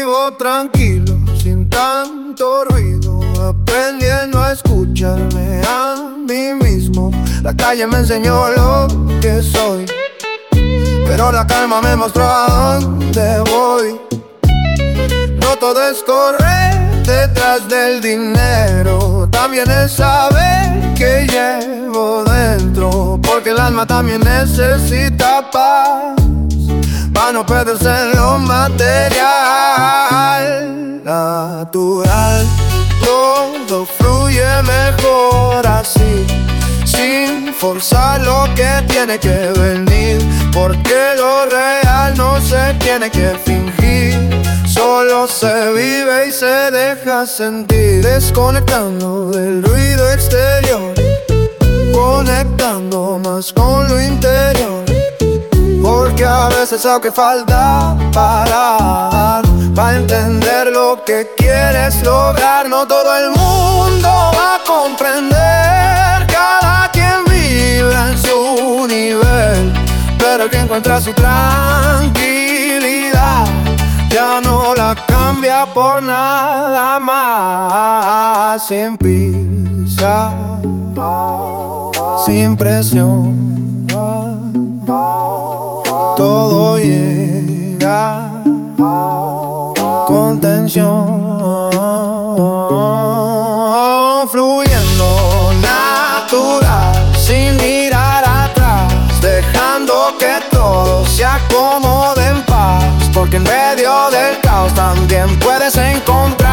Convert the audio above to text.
Vivo tranquilo, sin tanto ruido, aprendiendo a escucharme a mí mismo. La calle me enseñó lo que soy, pero la calma me mostró a dónde voy. No todo es correr detrás del dinero, también es saber que llevo dentro, porque el alma también necesita paz, para no perderse en lo material. Natural, todo fluye mejor así, sin forzar lo que tiene que venir, porque lo real no se tiene que fingir, solo se vive y se deja sentir. Desconectando del ruido exterior, conectando más con lo interior, porque a veces hace falta parar para entender lo que quieres lograr. No todo el mundo va a comprender, cada quien vive en su nivel, pero el que encuentra su tranquilidad ya no la cambia por nada más. Sin prisa, sin presión, todo llega con tensión, fluyendo natural, sin mirar atrás, dejando que todo se acomode en paz, porque en medio del caos también puedes encontrar